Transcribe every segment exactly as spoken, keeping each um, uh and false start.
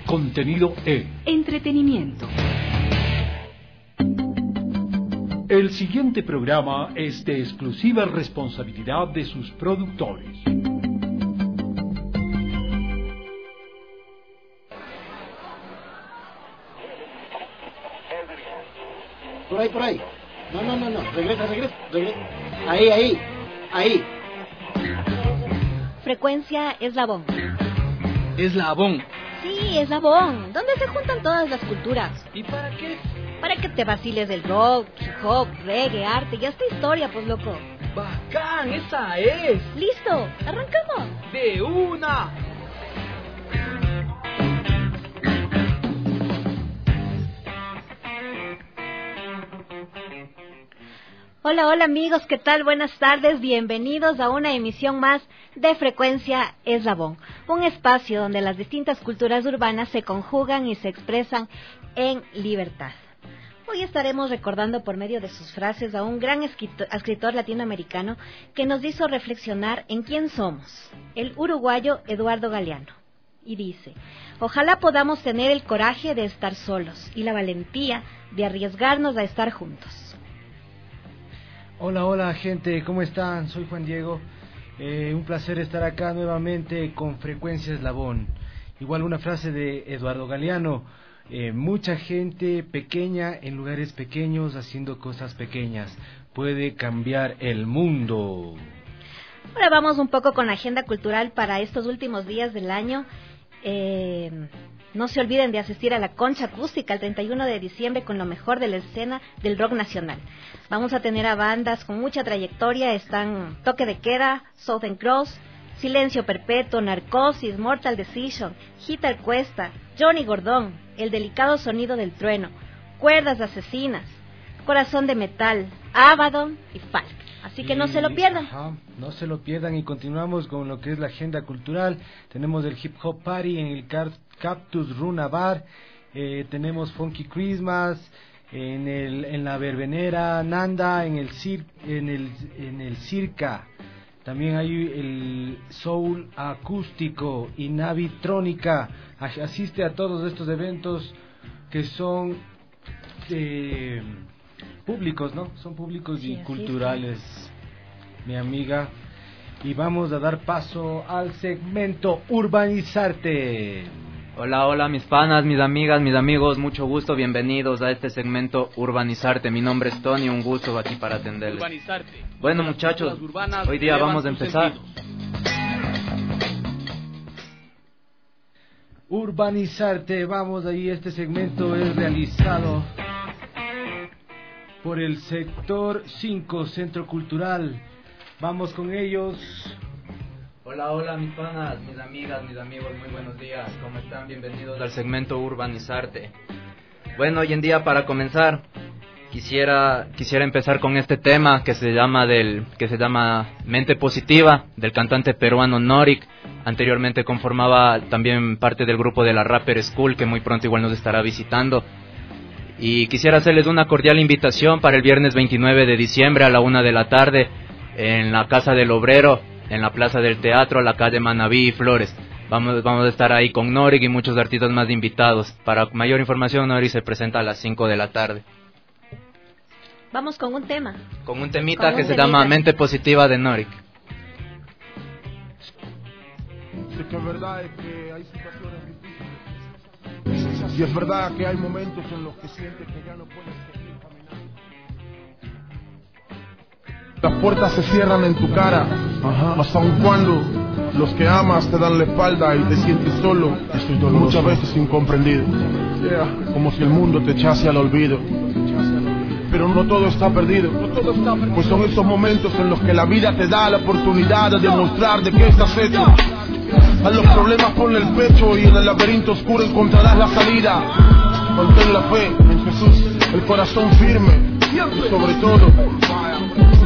contenido E. Entretenimiento. El siguiente programa es de exclusiva responsabilidad de sus productores. Por ahí, por ahí. No, no, no, no. Regresa, regresa, regresa. Ahí, ahí, ahí. Frecuencia Eslabón. Eslabón. Sí, Eslabón. ¿Dónde se juntan todas las culturas? ¿Y para qué? Para que te vaciles del rock, hip hop, reggae, arte y hasta historia, pues loco. ¡Bacán! ¡Esa es! ¡Listo! ¡Arrancamos! ¡De una! Hola, hola amigos, ¿qué tal? Buenas tardes, bienvenidos a una emisión más de Frecuencia Eslabón, un espacio donde las distintas culturas urbanas se conjugan y se expresan en libertad. Hoy estaremos recordando por medio de sus frases a un gran escritor latinoamericano que nos hizo reflexionar en quién somos, el uruguayo Eduardo Galeano. Y dice: ojalá podamos tener el coraje de estar solos y la valentía de arriesgarnos a estar juntos. Hola, hola gente, ¿cómo están? Soy Juan Diego. Eh, un placer estar acá nuevamente con Frecuencia Eslabón. Igual una frase de Eduardo Galeano: eh, mucha gente pequeña en lugares pequeños haciendo cosas pequeñas puede cambiar el mundo. Ahora vamos un poco con la agenda cultural para estos últimos días del año. Eh... No se olviden de asistir a la Concha Acústica el treinta y uno de diciembre con lo mejor de la escena del rock nacional. Vamos a tener a bandas con mucha trayectoria, están Toque de Queda, Southern Cross, Silencio Perpetuo, Narcosis, Mortal Decision, Hitter Cuesta, Johnny Gordón, El Delicado Sonido del Trueno, Cuerdas Asesinas, Corazón de Metal, Abaddon y Falk. Así que y, no se lo pierdan. Ajá, no se lo pierdan y continuamos con lo que es la agenda cultural. Tenemos el Hip Hop Party en el Cactus Runa Bar, eh, tenemos Funky Christmas en el en la Verbenera Nanda, en el cir, en el en el Circa. También hay el Soul Acústico y Navitrónica. Asiste a todos estos eventos que son eh, públicos, ¿no? Son públicos sí, y culturales, mi amiga. Y vamos a dar paso al segmento Urbanizarte. Hola, hola mis panas, mis amigas, mis amigos, mucho gusto, bienvenidos a este segmento Urbanizarte. Mi nombre es Tony, un gusto aquí para atenderles. Urbanizarte. Bueno muchachos, hoy día vamos a empezar. Urbanizarte, vamos ahí, este segmento es realizado por el sector cinco, Centro Cultural. Vamos con ellos. Hola, hola mis panas, mis amigas, mis amigos, muy buenos días, ¿cómo están? Bienvenidos al segmento Urbanizarte. Bueno, hoy en día para comenzar, quisiera quisiera empezar con este tema que se llama del que se llama Mente Positiva, del cantante peruano Norik. Anteriormente conformaba también parte del grupo de la Rapper School, que muy pronto igual nos estará visitando. Y quisiera hacerles una cordial invitación para el viernes veintinueve de diciembre a la una de la tarde en la Casa del Obrero, en la Plaza del Teatro, la calle Manabí y Flores. Vamos, vamos a estar ahí con Norik y muchos artistas más invitados. Para mayor información, Norik se presenta a las cinco de la tarde. Vamos con un tema. Con un temita con que un se temita. llama Mente Positiva de Norik. Sí, que es verdad es que hay situaciones difíciles. Y es verdad que hay momentos en los que sientes que ya no puedes seguir caminando. Las puertas se cierran en tu cara, ajá, mas aun cuando los que amas te dan la espalda y te sientes solo, muchas veces incomprendido, yeah, como si el mundo te echase al olvido. Pero no todo está perdido, pues son esos momentos en los que la vida te da la oportunidad de demostrar de qué estás hecho. A los problemas ponle el pecho y en el laberinto oscuro encontrarás la salida. Mantén la fe en Jesús, el corazón firme y sobre todo un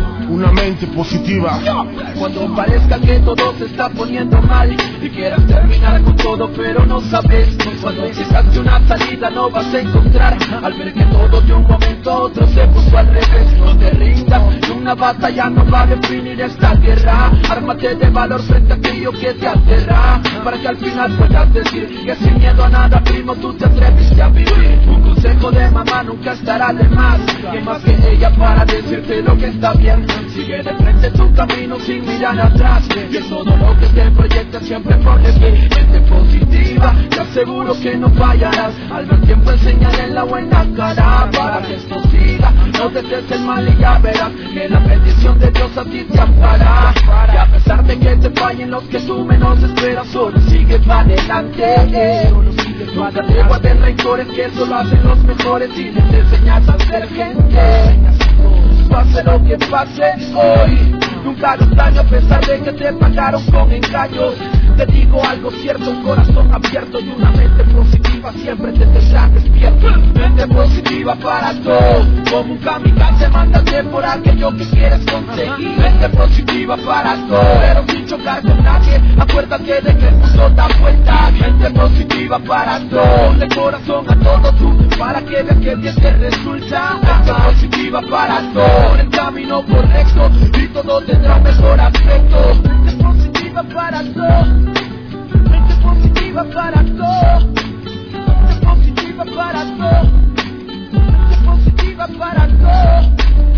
una mente positiva. Cuando parezca que todo se está poniendo mal y quieras terminar con todo pero no sabes, cuando empezaste una salida no vas a encontrar, al ver que todo de un momento a otro se puso al revés. No te rindas, una batalla no va a definir esta guerra. Ármate de valor frente a aquello que te aterra, para que al final puedas decir que sin miedo a nada, primo, tú te atreviste a vivir. Un consejo de mamá nunca estará de más, que más que ella para decirte lo que está bien. Sigue de frente tu camino sin mirar atrás, que todo lo que te proyecta siempre pone bien. Mente positiva, te aseguro que no fallarás, al ver tiempo enseñaré la buena cara, para que esto siga. No desees el mal y ya verás que la bendición de Dios a ti te ampara. Y a pesar de que te fallen los que tú menos esperas, solo sigue para adelante. Nunca te guardes rencores, que eso lo hacen los mejores y les enseñas a ser gente. Pase lo que pase hoy, nunca hagas daño a pesar de que te pagaron con engaños. Te digo algo cierto, un corazón abierto y una mente positiva siempre te tendrá despierto. Mente positiva para todo, como un kamikaze, mándate por aquello que quieres conseguir. Mente positiva para todo, pero sin chocar con nadie, acuérdate de que el mundo da vuelta. Mente positiva para todo, ponle corazón a todo tú, para que veas que bien te resulta. Mente positiva para todo, por el camino correcto y todo tendrá un mejor aspecto. Mente positiva para todo, mente positiva para todo, mente positiva para todo, mente positiva para todo.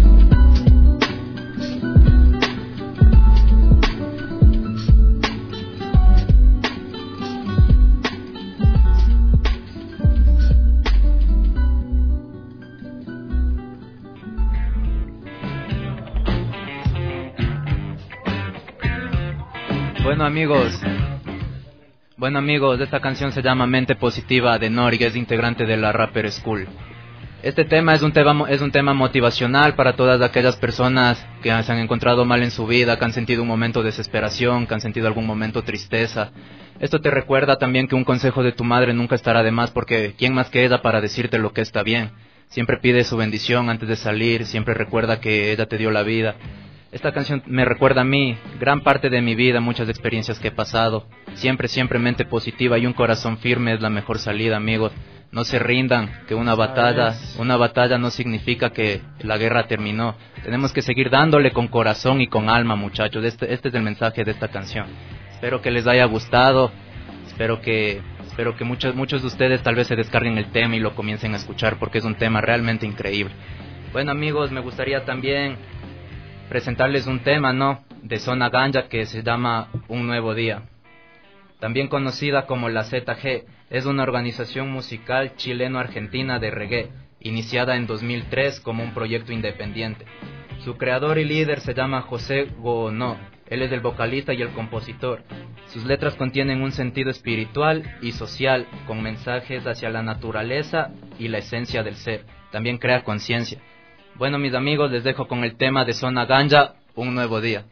Bueno amigos, bueno amigos, esta canción se llama Mente Positiva de Nori, que es integrante de la Rapper School. Este tema es un tema es un tema motivacional para todas aquellas personas que se han encontrado mal en su vida, que han sentido un momento de desesperación, que han sentido algún momento tristeza. Esto te recuerda también que un consejo de tu madre nunca estará de más, porque ¿quién más que ella para decirte lo que está bien? Siempre pide su bendición antes de salir, siempre recuerda que ella te dio la vida. Esta canción me recuerda a mí, gran parte de mi vida, muchas experiencias que he pasado. Siempre, siempre mente positiva y un corazón firme es la mejor salida, amigos. No se rindan, que una batalla, una batalla no significa que la guerra terminó. Tenemos que seguir dándole con corazón y con alma, muchachos. Este, este es el mensaje de esta canción. Espero que les haya gustado. Espero que, espero que muchos, muchos de ustedes tal vez se descarguen el tema y lo comiencen a escuchar, porque es un tema realmente increíble. Bueno, amigos, me gustaría también presentarles un tema, ¿no?, de Zona Ganja, que se llama Un Nuevo Día. También conocida como la Z G, es una organización musical chileno-argentina de reggae, iniciada en dos mil tres como un proyecto independiente. Su creador y líder se llama José Goono. Él es el vocalista y el compositor. Sus letras contienen un sentido espiritual y social, con mensajes hacia la naturaleza y la esencia del ser. También crea conciencia. Bueno, mis amigos, les dejo con el tema de Zona Ganja, Un Nuevo Día.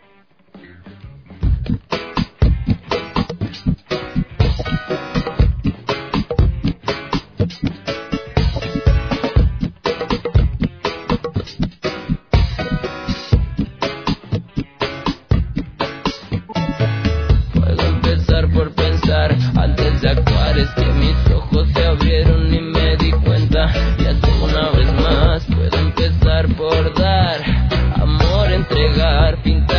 Puedo empezar por pensar antes de actuar, es que mis ojos se abrieron y me di cuenta. Ya tú una vez más puedo empezar por dar amor, entregar, pintar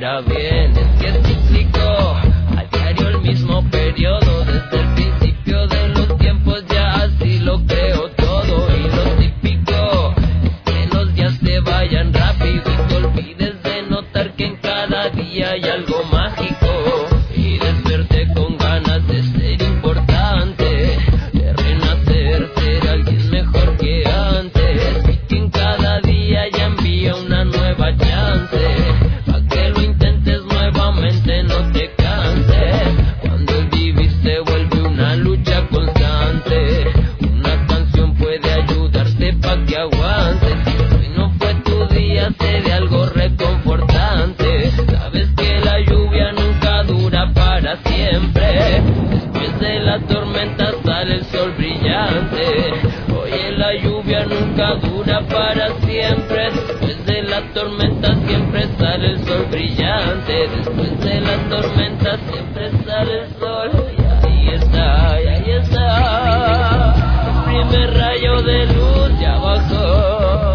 mira bien, es que es cíclico, a diario el mismo periodo, desde el principio de los tiempos ya así lo creo todo. Y lo típico es que los días se vayan rápido y te olvides de notar que en cada día hay algo mágico, y desperté con ganas de ser importante, de renacer, ser alguien mejor que antes, y que en cada día ya envía una nueva chance, pa' que lo intentes nuevamente, no te canses, cuando el vivir se vuelve una lucha constante, una canción puede ayudarte pa' que aguantes, si hoy no fue tu día, sé de algo reconfortante, sabes que la lluvia nunca dura para siempre, después de la tormenta sale el sol brillante, oye, la lluvia nunca dura para siempre, después de la tormenta siempre sale el sol brillante, después de la tormenta siempre sale el sol, y ahí está, y ahí está, el primer rayo de luz ya bajó,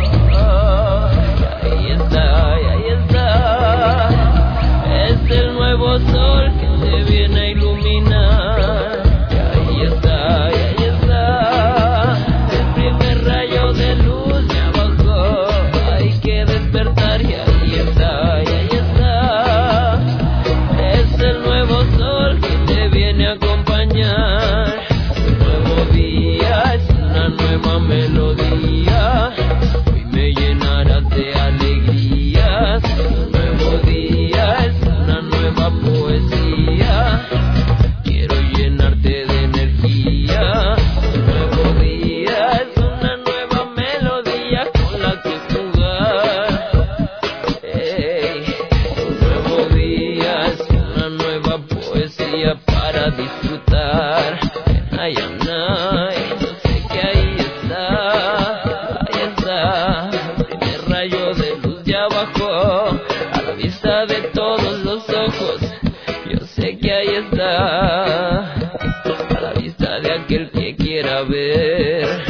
y ahí está, y ahí está, es el nuevo sol que te viene a iluminar, y ahí está, y ahí está, el primer rayo de luz ya bajó, hay que despertar, y ahí está, y ahí está, es el nuevo sol que te viene a acompañar, un nuevo día es una nueva melodía, hoy me llenarás de alegrías, un nuevo día es una nueva poesía, quiero llenarte de energía, un nuevo día es una nueva melodía con la que jugar, hey, un nuevo día es una nueva poesía para disfrutar, ay, ay, ay, yo sé que ahí está, ahí está, el primer rayo de luz ya bajó, a la vista de todos los ojos, yo sé que ahí está, a la vista de aquel que quiera ver.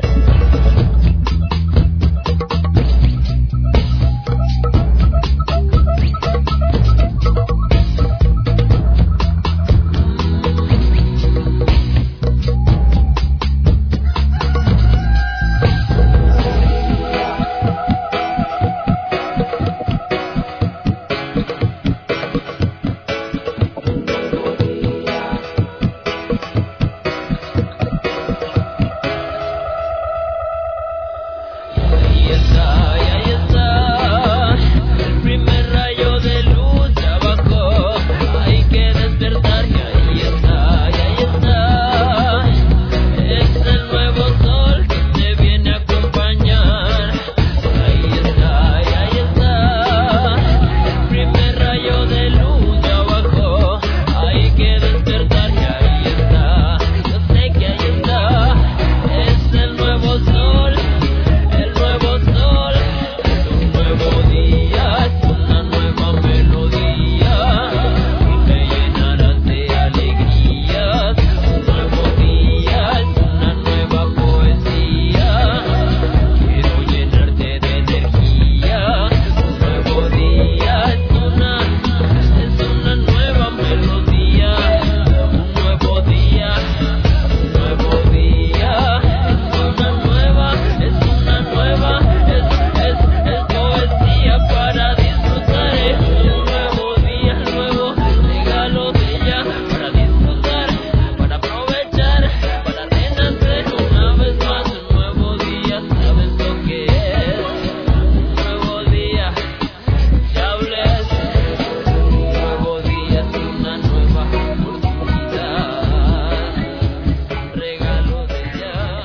Ahí está, y ahí está, el primer rayo de luz ya bajó, hay que despertar, y ahí está, y ahí está, es el nuevo sol que te viene a acompañar, ahí está, y ahí está, el primer rayo de luz ya bajó, hay que despertar, y ahí está, yo sé que ahí está, es el nuevo sol, el nuevo sol, es un nuevo día, es una nueva melodía, y me llenarás de alegrías, un nuevo día, es una nueva poesía, quiero llenarte de energía, un nuevo día, es una, es una nueva melodía, un nuevo día, un nuevo día, es una nueva, es una nueva, es, es, es poesía para disfrutar, es un nuevo día, nuevo regalo de ella, para disfrutar, para aprovechar, para renacer una vez más, un nuevo día, sabes lo que es, un nuevo día, ya hables, un nuevo día es una nueva oportunidad, un regalo de ella.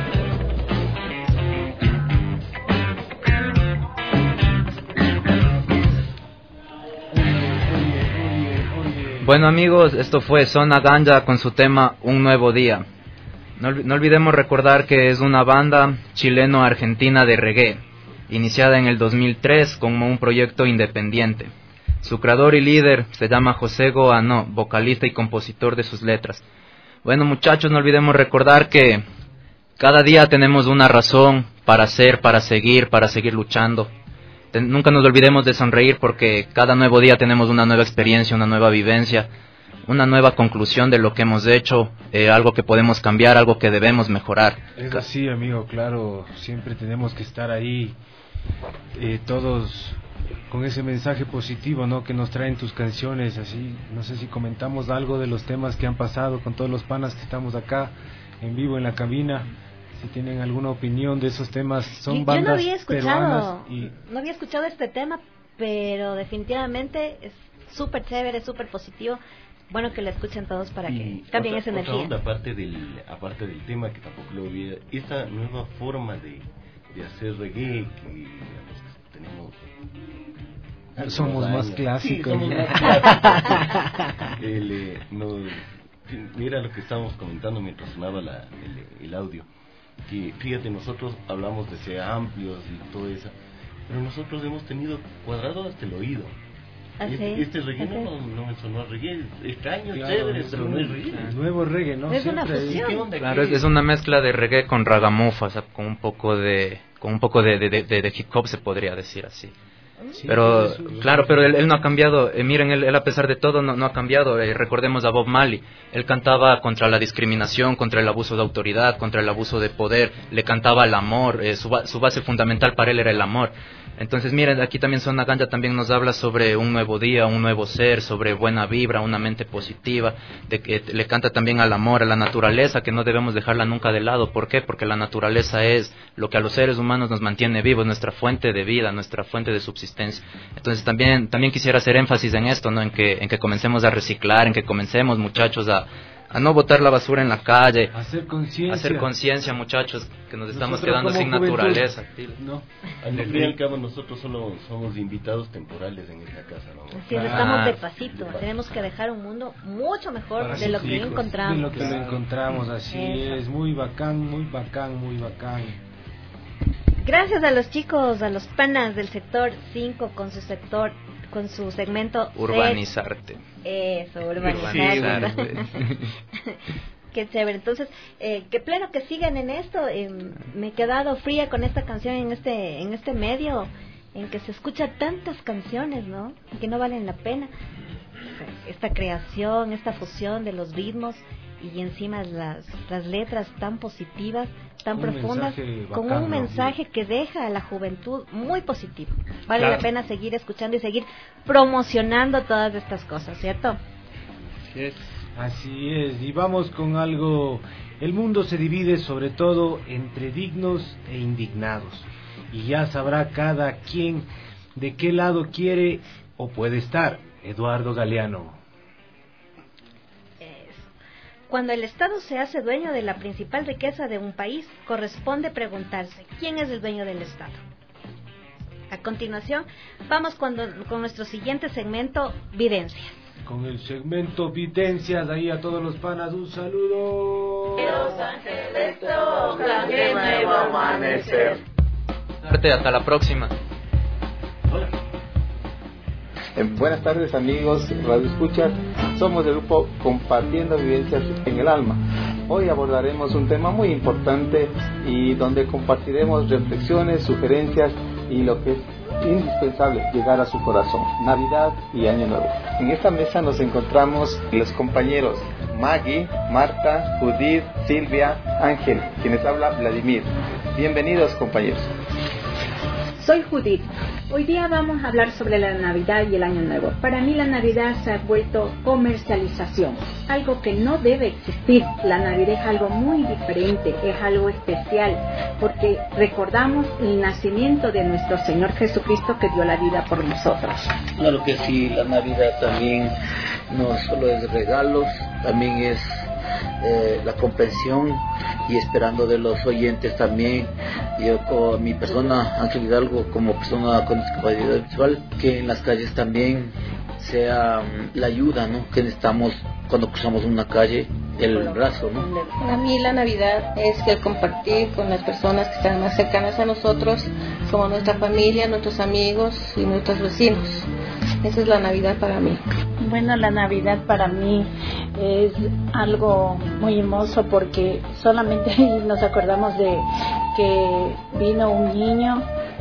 Bueno amigos, esto fue Zona Ganja con su tema Un Nuevo Día. No, olvi- no olvidemos recordar que es una banda chileno-argentina de reggae, iniciada en el dos mil tres como un proyecto independiente. Su creador y líder se llama José Goano, vocalista y compositor de sus letras. Bueno muchachos, no olvidemos recordar que cada día tenemos una razón para ser, para seguir, para seguir luchando. te, nunca nos olvidemos de sonreír, porque cada nuevo día tenemos una nueva experiencia, una nueva vivencia, una nueva conclusión de lo que hemos hecho, eh, algo que podemos cambiar, algo que debemos mejorar. Es así, amigo, claro, siempre tenemos que estar ahí, eh, todos con ese mensaje positivo, ¿no?, que nos traen tus canciones. Así, no sé si comentamos algo de los temas que han pasado con todos los panas que estamos acá en vivo en la cabina. Si tienen alguna opinión de esos temas, son yo, bandas yo no había escuchado, y... no había escuchado este tema, pero definitivamente es súper chévere, súper positivo. Bueno, que lo escuchen todos para que cambien esa energía. Otra onda, aparte del, aparte del tema, que tampoco lo olvide, esta nueva forma de, de hacer reggae, que digamos, tenemos... Somos más años. clásicos. Sí, somos más clásicos. el, eh, nos, mira lo que estábamos comentando mientras sonaba la, el, el audio. Que fíjate, nosotros hablamos de ser amplios y todo eso, pero nosotros hemos tenido cuadrado hasta el oído. ¿Ah, sí? Este, este reggae ¿Ah, sí? no, no me sonó reggae, extraño, Claro, chévere, es pero un- no es reggae. nuevo reggae, ¿no? Es una Siempre- fusión. ¿Qué onda? Claro, es, ¿Qué? es una mezcla de reggae con ragamuffin, o sea, con un poco de, con un poco de, de, de, de hip hop, se podría decir así. Sí, Pero, es un- claro, pero él, él no ha cambiado. Eh, miren, él, él a pesar de todo no, no ha cambiado. Eh, recordemos a Bob Marley. Él cantaba contra la discriminación, contra el abuso de autoridad, contra el abuso de poder. Le cantaba al amor. Eh, su, ba- su base fundamental para él era el amor. Entonces, miren, aquí también Zona Ganja también nos habla sobre un nuevo día, un nuevo ser, sobre buena vibra, una mente positiva, de que le canta también al amor, a la naturaleza, que no debemos dejarla nunca de lado. ¿Por qué? Porque la naturaleza es lo que a los seres humanos nos mantiene vivos, nuestra fuente de vida, nuestra fuente de subsistencia. Entonces, también también quisiera hacer énfasis en esto, ¿no? En que en que comencemos a reciclar, en que comencemos, muchachos, a a no botar la basura en la calle, hacer conciencia. hacer conciencia, muchachos, que nos estamos Nosotros quedando como sin juventud, naturaleza. ¿no? Al fin y al cabo, nosotros solo somos invitados temporales en esta casa, ¿no? Así es, Ah, estamos de pasito. de paso. Tenemos que dejar un mundo mucho mejor Para de lo sus que hijos, encontramos. De lo que lo encontramos, así Eso. es, muy bacán, muy bacán, muy bacán. Gracias a los chicos, a los panas del sector cinco con su sector, con su segmento C. Urbanizarte. Eso, urbanizarte. Urbanizarte. Qué chévere. Entonces, eh, qué pleno que sigan en esto. Eh, me he quedado fría con esta canción en este en este medio en que se escucha tantas canciones, ¿no? Que no valen la pena. Esta creación, esta fusión de los ritmos y encima las, las letras tan positivas, tan Un profundas, mensaje con bacán, un ¿no? mensaje que deja a la juventud muy positivo. Vale Claro. la pena seguir escuchando y seguir promocionando todas estas cosas, ¿cierto? Así es, y vamos con algo. El mundo se divide sobre todo entre dignos e indignados, y ya sabrá cada quien de qué lado quiere o puede estar. Eduardo Galeano. Eso. Cuando el Estado se hace dueño de la principal riqueza de un país, corresponde preguntarse, ¿quién es el dueño del Estado? A continuación, vamos con, con nuestro siguiente segmento, Videncias. Con el segmento Videncias, ahí a todos los panas, un saludo. Hasta la próxima. Eh, buenas tardes amigos Radio Escuchas, somos del grupo Compartiendo Vivencias en el Alma. Hoy abordaremos un tema muy importante y donde compartiremos reflexiones, sugerencias y lo que es indispensable llegar a su corazón, Navidad y Año Nuevo. En esta mesa nos encontramos los compañeros Maggie, Marta, Judith, Silvia, Ángel, quienes habla Vladimir. Bienvenidos compañeros. Soy Judith. Hoy día vamos a hablar sobre la Navidad y el Año Nuevo. Para mí la Navidad se ha vuelto comercialización, algo que no debe existir. La Navidad es algo muy diferente, es algo especial, porque recordamos el nacimiento de nuestro Señor Jesucristo que dio la vida por nosotros. Claro que sí, la Navidad también no solo es regalos, también es eh, la comprensión y esperando de los oyentes también. Yo con mi persona, Ángel Hidalgo, como persona con discapacidad visual, que en las calles también sea um, la ayuda, ¿no?, que necesitamos cuando cruzamos una calle, el brazo, ¿no? Para mí la Navidad es el compartir con las personas que están más cercanas a nosotros, como nuestra familia, nuestros amigos y nuestros vecinos. Esa es la Navidad para mí. Bueno, la Navidad para mí es algo muy hermoso porque solamente nos acordamos de que vino un niño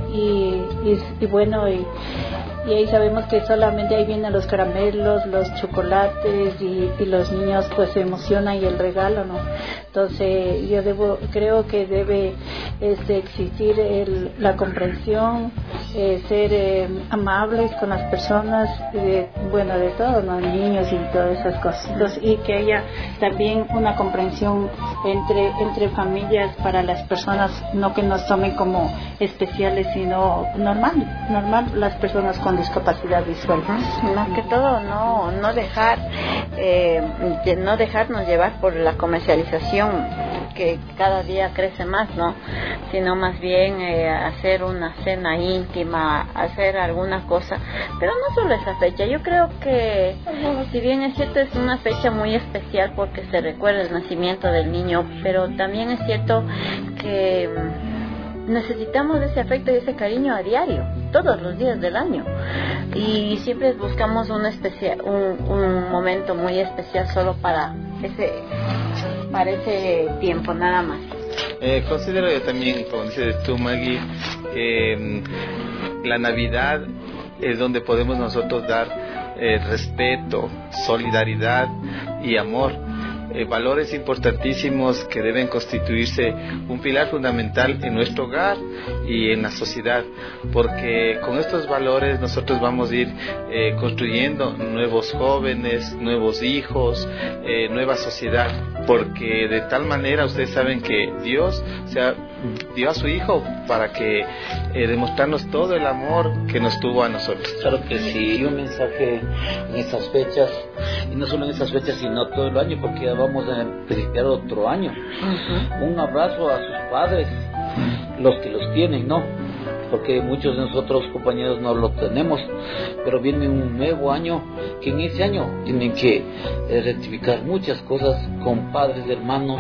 y, y, y bueno, y, y ahí sabemos que solamente ahí vienen los caramelos, los chocolates y, y los niños pues se emocionan y el regalo, ¿no? Entonces yo debo, creo que debe este, existir el, la comprensión, eh, ser eh, amables con las personas, eh, bueno, de todos los niños y todas esas cosas. Entonces, y que haya también una comprensión entre, entre familias para las personas, no que nos tomen como especiales, sino normal, normal las personas con discapacidad visual. Más que todo no no dejar eh, de no dejarnos llevar por la comercialización que cada día crece más, ¿no? Sino más bien eh, hacer una cena íntima, hacer alguna cosa, pero no solo esa fecha. Yo creo que si bien es cierto es una fecha muy especial porque se recuerda el nacimiento del niño, pero también es cierto que necesitamos ese afecto y ese cariño a diario, todos los días del año, y siempre buscamos un, especial, un, un momento muy especial solo para ese, para ese tiempo, nada más. Eh, considero yo también, como dices tú, Maggie, que mm, la Navidad es donde podemos nosotros dar eh, respeto, solidaridad y amor. Eh, valores importantísimos que deben constituirse un pilar fundamental en nuestro hogar y en la sociedad, porque con estos valores nosotros vamos a ir eh, construyendo nuevos jóvenes, nuevos hijos, eh, nueva sociedad, porque de tal manera ustedes saben que Dios se ha, dio a su Hijo para que eh, demostrarnos todo el amor que nos tuvo a nosotros. Claro que sí, y un mensaje en esas fechas, y no solo en esas fechas sino todo el año, porque ya vamos a principiar otro año. Uh-huh. Un abrazo a sus padres, los que los tienen, ¿no? Porque muchos de nosotros, compañeros, no lo tenemos, pero viene un nuevo año, que en ese año tienen que eh, rectificar muchas cosas con padres, hermanos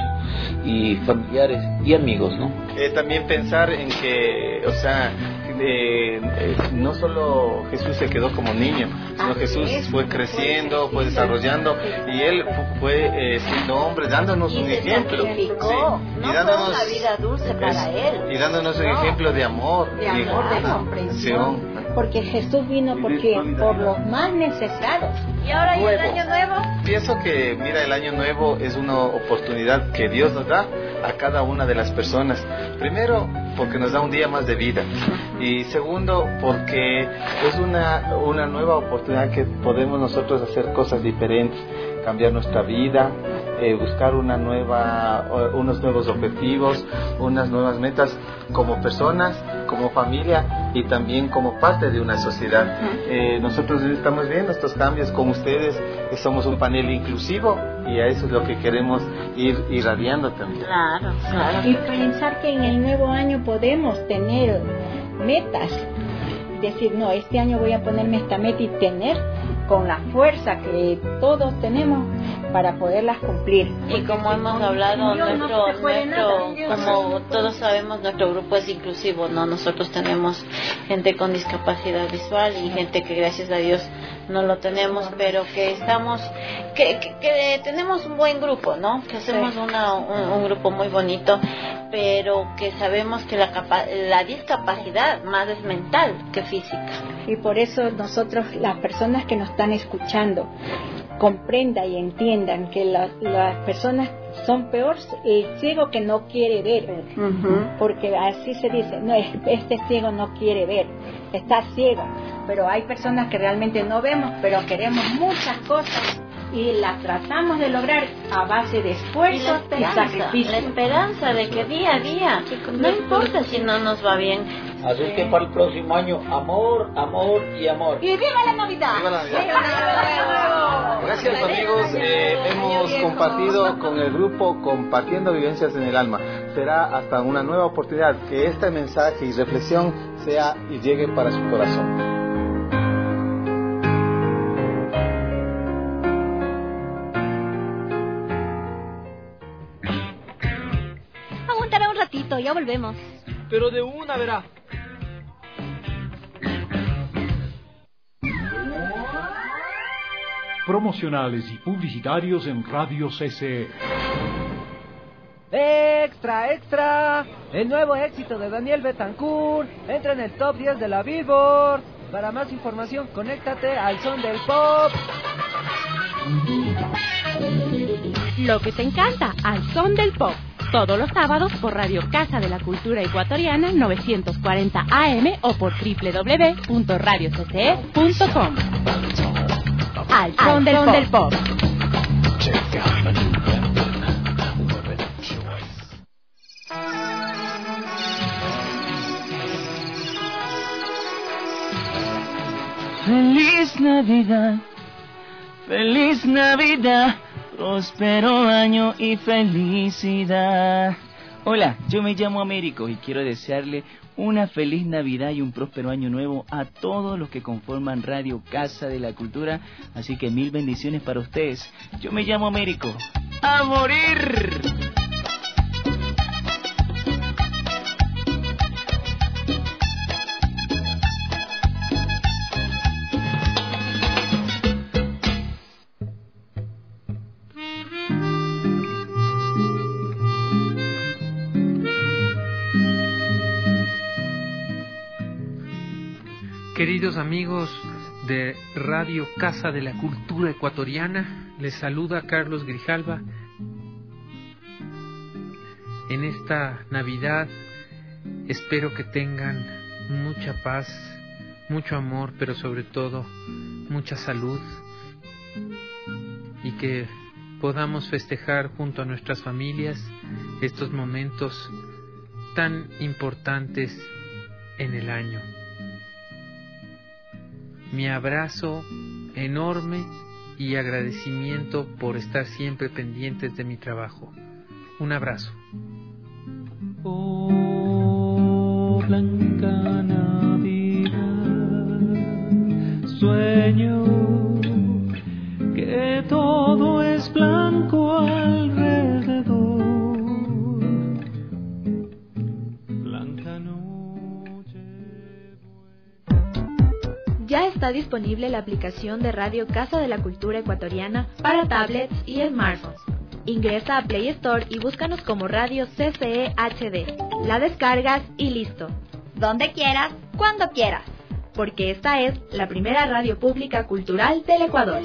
y familiares y amigos, ¿no? Eh, también pensar en que, o sea, Eh, eh, no solo Jesús se quedó como niño, sino Jesús fue creciendo, fue desarrollando, y él fue eh, siendo hombre, dándonos un ejemplo, sí, y dándonos una vida dulce para él, y dándonos un ejemplo de amor, de amor, de comprensión, porque Jesús vino porque por los más necesitados. Y ahora y el año nuevo. Pienso que, mira, el año nuevo es una oportunidad que Dios nos da a cada una de las personas. Primero, porque nos da un día más de vida. Y segundo, porque es una, una nueva oportunidad que podemos nosotros hacer cosas diferentes, cambiar nuestra vida, eh, buscar una nueva, unos nuevos objetivos, unas nuevas metas como personas, como familia y también como parte de una sociedad. Eh, nosotros estamos viendo estos cambios con ustedes, que somos un panel inclusivo y a eso es lo que queremos ir irradiando también. Claro, claro. Y pensar que en el nuevo año podemos tener metas, decir, no, este año voy a ponerme esta meta y tener con la fuerza que todos tenemos para poderlas cumplir. Y como hemos hablado, nuestro, no nuestro como todos sabemos, nuestro grupo es inclusivo, ¿no? Nosotros tenemos gente con discapacidad visual y gente que gracias a Dios no lo tenemos, pero que estamos, que, que, que tenemos un buen grupo, ¿no? Que hacemos una, un, un grupo muy bonito, pero que sabemos que la, capa, la discapacidad más es mental que física. Y por eso nosotros, las personas que nos están escuchando, comprendan y entiendan que la, las personas son peor el ciego que no quiere ver, uh-huh. porque así se dice, no, este ciego no quiere ver, está ciego, pero hay personas que realmente no vemos, pero queremos muchas cosas y las tratamos de lograr a base de esfuerzo y, y sacrificio. La esperanza de que día a día, no importa si no nos va bien. Así es que para el próximo año, amor, amor y amor. ¡Y viva la Navidad! ¡Viva la Navidad! ¡Viva la Navidad! Gracias, amigos. Eh, hemos compartido con el grupo Compartiendo Vivencias en el Alma. Será hasta una nueva oportunidad que este mensaje y reflexión sea y llegue para su corazón. Aguantará un ratito, ya volvemos. Pero de una, verá. Promocionales y publicitarios en Radio C C E. ¡Extra, extra! El nuevo éxito de Daniel Betancourt entra en el top diez de la Billboard. Para más información, conéctate al Son del Pop. Lo que te encanta, al Son del Pop. Todos los sábados por Radio Casa de la Cultura Ecuatoriana novecientos cuarenta A M o por doble u doble u doble u punto radio c c e punto com. Al Son del Pop. Del Pop. Feliz Navidad, feliz Navidad, próspero año y felicidad. Hola, yo me llamo Américo y quiero desearle una feliz Navidad y un próspero año nuevo a todos los que conforman Radio Casa de la Cultura, así que mil bendiciones para ustedes. Yo me llamo Américo. ¡A morir! Queridos amigos de Radio Casa de la Cultura Ecuatoriana, les saluda Carlos Grijalva. En esta Navidad espero que tengan mucha paz, mucho amor, pero sobre todo mucha salud, y que podamos festejar junto a nuestras familias estos momentos tan importantes en el año. Mi abrazo enorme y agradecimiento por estar siempre pendientes de mi trabajo. Un abrazo. Oh, blanca Navidad, sueño que todo es blanco alrededor. Ya está disponible la aplicación de Radio Casa de la Cultura Ecuatoriana para tablets y smartphones. Ingresa a Play Store y búscanos como Radio C C E H D. La descargas y listo. Donde quieras, cuando quieras. Porque esta es la primera radio pública cultural del Ecuador.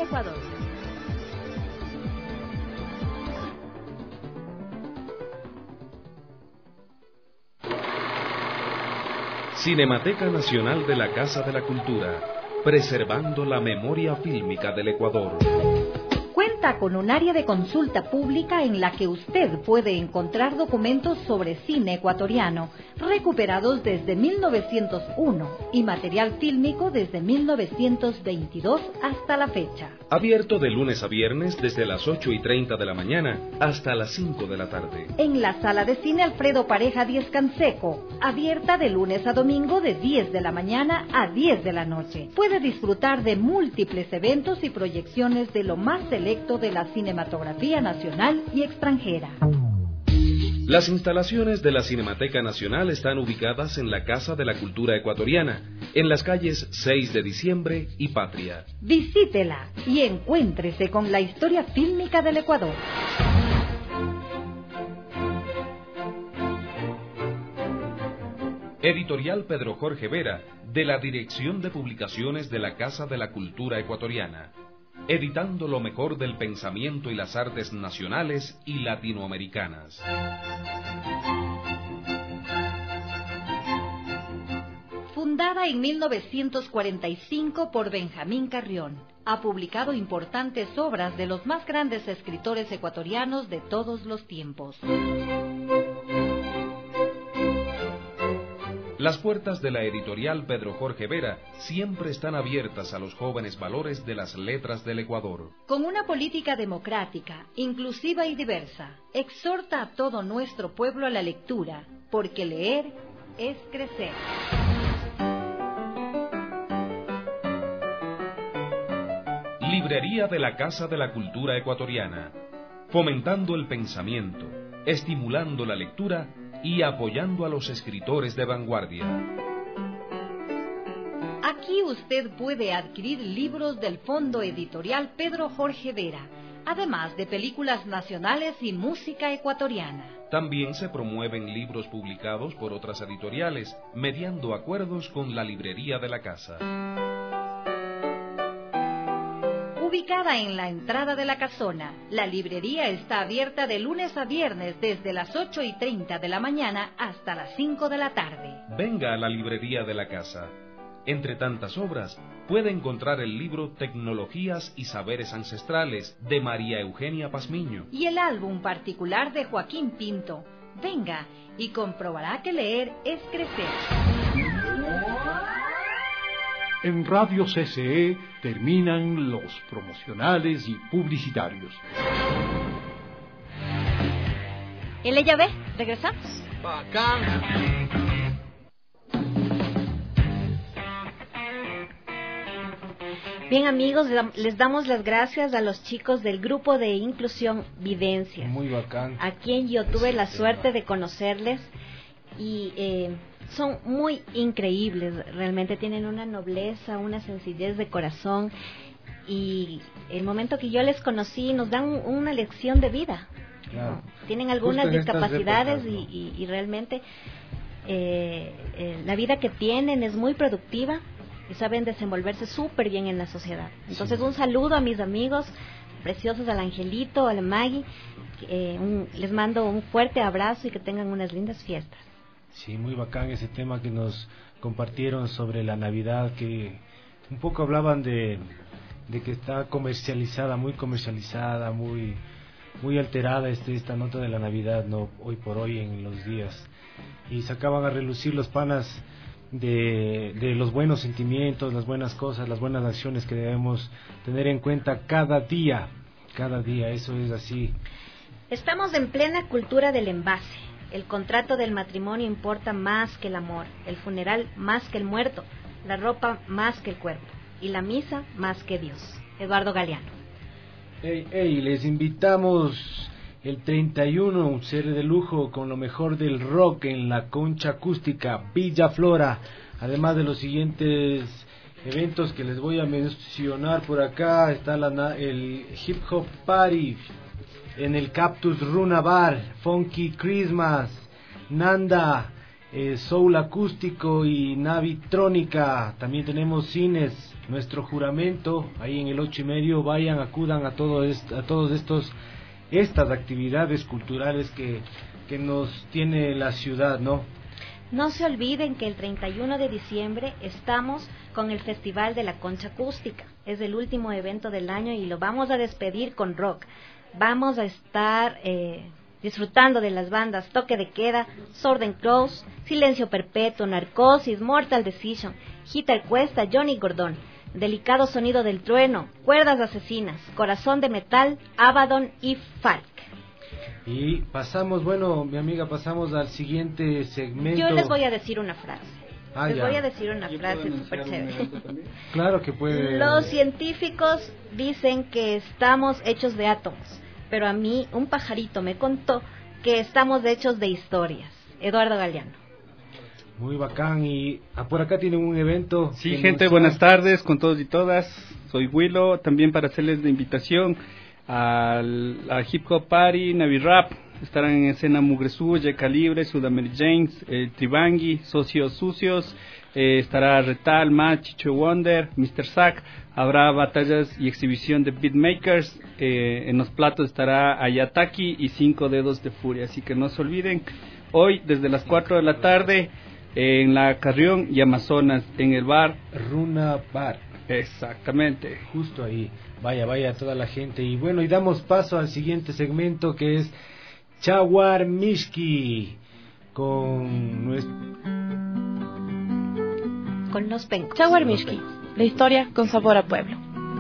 Cinemateca Nacional de la Casa de la Cultura, preservando la memoria fílmica del Ecuador. Cuenta con un área de consulta pública en la que usted puede encontrar documentos sobre cine ecuatoriano, recuperados desde mil novecientos uno, y material fílmico desde mil novecientos veintidós hasta la fecha. Abierto de lunes a viernes desde las ocho y treinta de la mañana hasta las cinco de la tarde. En la Sala de Cine Alfredo Pareja Diez Canseco, abierta de lunes a domingo de diez de la mañana a diez de la noche. Puede disfrutar de múltiples eventos y proyecciones de lo más selecto de la cinematografía nacional y extranjera. Las instalaciones de la Cinemateca Nacional están ubicadas en la Casa de la Cultura Ecuatoriana, en las calles seis de diciembre y Patria. Visítela y encuéntrese con la historia fílmica del Ecuador. Editorial Pedro Jorge Vera, de la Dirección de Publicaciones de la Casa de la Cultura Ecuatoriana. Editando lo mejor del pensamiento y las artes nacionales y latinoamericanas. Fundada en mil novecientos cuarenta y cinco por Benjamín Carrión, ha publicado importantes obras de los más grandes escritores ecuatorianos de todos los tiempos. Las puertas de la editorial Pedro Jorge Vera siempre están abiertas a los jóvenes valores de las letras del Ecuador. Con una política democrática, inclusiva y diversa, exhorta a todo nuestro pueblo a la lectura, porque leer es crecer. Librería de la Casa de la Cultura Ecuatoriana, fomentando el pensamiento, estimulando la lectura y apoyando a los escritores de vanguardia. Aquí usted puede adquirir libros del Fondo Editorial Pedro Jorge Vera, además de películas nacionales y música ecuatoriana. También se promueven libros publicados por otras editoriales, mediando acuerdos con la librería de la casa. Ubicada en la entrada de la casona, la librería está abierta de lunes a viernes desde las ocho y treinta de la mañana hasta las cinco de la tarde. Venga a la librería de la casa. Entre tantas obras, puede encontrar el libro Tecnologías y Saberes Ancestrales, de María Eugenia Pazmiño. Y el álbum particular de Joaquín Pinto. Venga y comprobará que leer es crecer. En Radio C C E terminan los promocionales y publicitarios. ¿El ella ve? ¿Regresamos? Bacán. Bien, amigos, les damos las gracias a los chicos del grupo de inclusión Vivencias. Muy bacán. A quien yo tuve la suerte de conocerles y eh, son muy increíbles, realmente tienen una nobleza, una sencillez de corazón y el momento que yo les conocí nos dan una lección de vida. Claro. Tienen algunas Justo en estas discapacidades épocas, ¿no? y, y, y realmente eh, eh, la vida que tienen es muy productiva y saben desenvolverse súper bien en la sociedad. Entonces, sí. Un saludo a mis amigos preciosos, al Angelito, al Maggie. Eh, un, les mando un fuerte abrazo y que tengan unas lindas fiestas. Sí, muy bacán ese tema que nos compartieron sobre la Navidad, que un poco hablaban de, de que está comercializada, muy comercializada, muy muy alterada este, esta nota de la Navidad, no hoy por hoy en los días. Y sacaban a relucir los panas de, de los buenos sentimientos, las buenas cosas, las buenas acciones que debemos tener en cuenta cada día, cada día, eso es así. Estamos en plena cultura del envase. El contrato del matrimonio importa más que el amor, el funeral más que el muerto, la ropa más que el cuerpo y la misa más que Dios. Eduardo Galeano. Hey, hey, les invitamos el treinta y uno, un serie de lujo con lo mejor del rock en la Concha Acústica Villa Flora, además de los siguientes eventos que les voy a mencionar por acá. Está la, el Hip Hop Party en el Cactus Runa Bar, Funky Christmas, Nanda, eh, Soul Acústico y Navitrónica. También tenemos cines, Nuestro Juramento, ahí en el ocho y medio. Vayan, acudan a, todo est- a todos estos estas actividades culturales que, que nos tiene la ciudad, ¿no? No se olviden que el treinta y uno de diciembre estamos con el Festival de la Concha Acústica. Es el último evento del año y lo vamos a despedir con rock. Vamos a estar eh, disfrutando de las bandas Toque de Queda, Sword and Crows, Silencio Perpetuo, Narcosis, Mortal Decision, Hitter Cuesta, Johnny Gordón, Delicado Sonido del Trueno, Cuerdas Asesinas, Corazón de Metal, Abaddon y Falk. Y pasamos, bueno, mi amiga, pasamos al siguiente segmento. Yo les voy a decir una frase. Ah, les ya. voy a decir una frase súper chévere. Claro que puede. Los científicos dicen que estamos hechos de átomos, pero a mí un pajarito me contó que estamos hechos de historias. Eduardo Galeano. Muy bacán. Y ah, por acá tienen un evento. Sí, gente, buenas tardes con todos y todas. Soy Willow, también para hacerles la invitación al, al Hip Hop Party, Navi Rap. Estarán en escena Mugre Suya, Calibre, Sudameri James, eh, Tribangi, Socios Sucios. Eh, estará Retal, Matt, Chicho Wonder, mister Zack. Habrá batallas y exhibición de beatmakers. Eh, en los platos estará Ayataki y Cinco Dedos de Furia. Así que no se olviden, hoy desde las cuatro de la tarde en la Carrión y Amazonas, en el bar Runa Bar. Exactamente. Justo ahí. Vaya, vaya toda la gente. Y bueno, y damos paso al siguiente segmento, que es Chaguar Mishki con nuestro... Con los pencos. Chaguar Mishki, la historia con sabor a pueblo.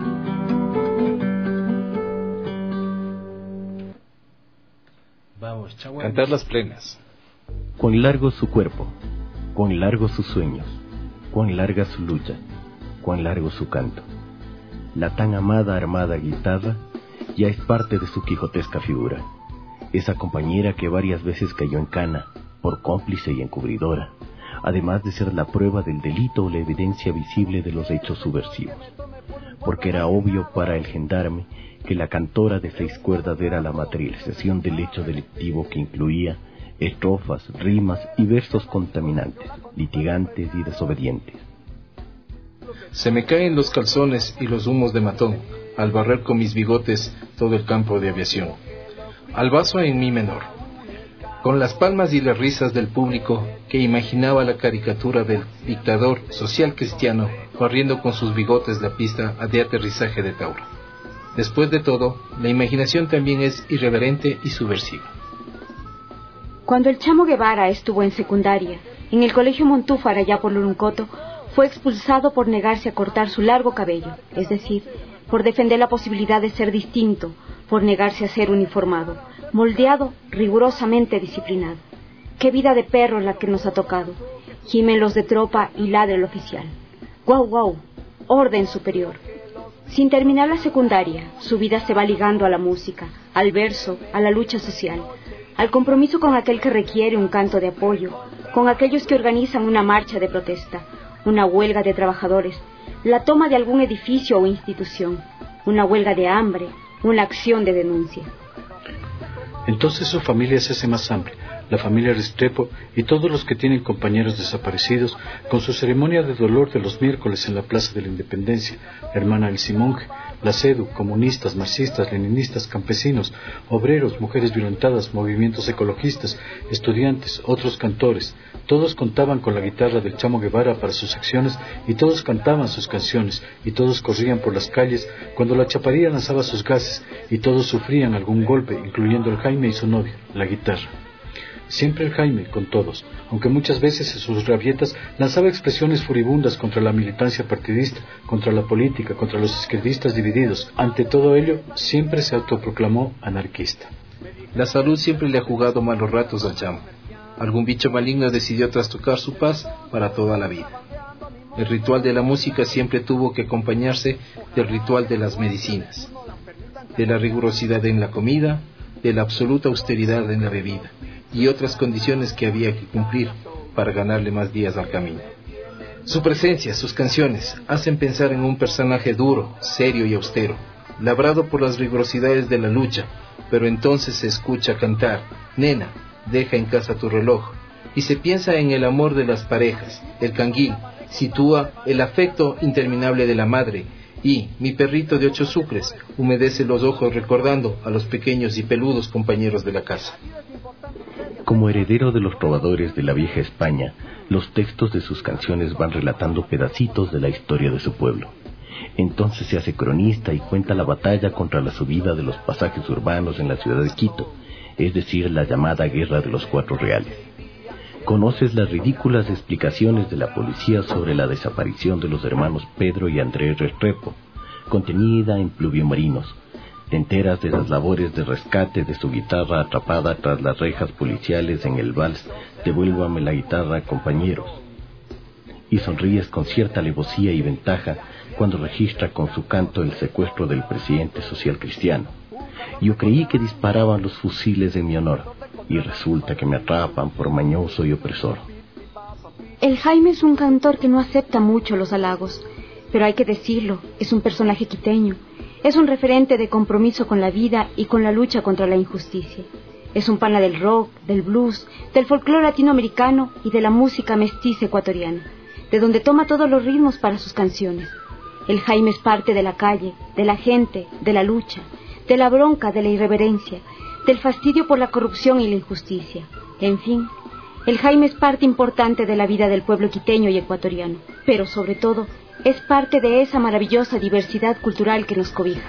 Vamos, Chaguar. Cantar las plenas. Cuán largo su cuerpo, cuán largos sus sueños, cuán larga su lucha, cuán largo su canto. La tan amada armada guitarra ya es parte de su quijotesca figura. Esa compañera que varias veces cayó en cana, por cómplice y encubridora, además de ser la prueba del delito o la evidencia visible de los hechos subversivos. porque era obvio para el gendarme que la cantora de seis cuerdas era la materialización del hecho delictivo que incluía estrofas, rimas y versos contaminantes, litigantes y desobedientes. Se me caen los calzones y los humos de matón, al barrer con mis bigotes todo el campo de aviación. Al vaso en mi menor, con las palmas y las risas del público que imaginaba la caricatura del dictador social cristiano barriendo con sus bigotes la pista de aterrizaje de Tauro. Después de todo, la imaginación también es irreverente y subversiva. Cuando el Chamo Guevara estuvo en secundaria, en el colegio Montúfar allá por Luruncoto, fue expulsado por negarse a cortar su largo cabello, es decir, por defender la posibilidad de ser distinto, por negarse a ser uniformado, moldeado, rigurosamente disciplinado. Qué vida de perro la que nos ha tocado. Gimen los de tropa y ladra el oficial. Guau, guau, orden superior. Sin terminar la secundaria, su vida se va ligando a la música, al verso, a la lucha social, al compromiso con aquel que requiere un canto de apoyo, con aquellos que organizan una marcha de protesta, una huelga de trabajadores, la toma de algún edificio o institución, una huelga de hambre, una acción de denuncia. Entonces su familia se hace más amplia, la familia Restrepo y todos los que tienen compañeros desaparecidos, con su ceremonia de dolor de los miércoles en la Plaza de la Independencia, la hermana El Simonje, la CEDU, comunistas, marxistas, leninistas, campesinos, obreros, mujeres violentadas, movimientos ecologistas, estudiantes, otros cantores. Todos contaban con la guitarra del Chamo Guevara para sus acciones y todos cantaban sus canciones y todos corrían por las calles cuando la chaparilla lanzaba sus gases y todos sufrían algún golpe, incluyendo el Jaime y su novia, la guitarra. Siempre el Jaime con todos, aunque muchas veces en sus rabietas lanzaba expresiones furibundas contra la militancia partidista, contra la política, contra los izquierdistas divididos. Ante todo ello, siempre se autoproclamó anarquista. La salud siempre le ha jugado malos ratos al Chamo. Algún bicho maligno decidió trastocar su paz para toda la vida. El ritual de la música siempre tuvo que acompañarse del ritual de las medicinas, de la rigurosidad en la comida, de la absoluta austeridad en la bebida y otras condiciones que había que cumplir para ganarle más días al camino. Su presencia, sus canciones, hacen pensar en un personaje duro, serio y austero, labrado por las rigurosidades de la lucha, pero entonces se escucha cantar: nena, deja en casa tu reloj, y se piensa en el amor de las parejas. El canguil sitúa el afecto interminable de la madre, y mi perrito de ocho sucres humedece los ojos recordando a los pequeños y peludos compañeros de la casa. Como heredero de los trovadores de la vieja España, los textos de sus canciones van relatando pedacitos de la historia de su pueblo. Entonces se hace cronista y cuenta la batalla contra la subida de los pasajes urbanos en la ciudad de Quito, es decir, la llamada Guerra de los Cuatro Reales. Conoces las ridículas explicaciones de la policía sobre la desaparición de los hermanos Pedro y Andrés Restrepo, contenida en Pluviomarinos. Te enteras de las labores de rescate de su guitarra atrapada tras las rejas policiales en el vals Devuélvame la guitarra, compañeros. Y sonríes con cierta alevosía y ventaja cuando registra con su canto el secuestro del presidente social cristiano. Yo creí que disparaban los fusiles en mi honor, y resulta que me atrapan por mañoso y opresor. El Jaime es un cantor que no acepta mucho los halagos, pero hay que decirlo, es un personaje quiteño. Es un referente de compromiso con la vida y con la lucha contra la injusticia. Es un pana del rock, del blues, del folclore latinoamericano y de la música mestiza ecuatoriana, de donde toma todos los ritmos para sus canciones. El Jaime es parte de la calle, de la gente, de la lucha, de la bronca, de la irreverencia, del fastidio por la corrupción y la injusticia. En fin, el Jaime es parte importante de la vida del pueblo quiteño y ecuatoriano, pero sobre todo es parte de esa maravillosa diversidad cultural que nos cobija.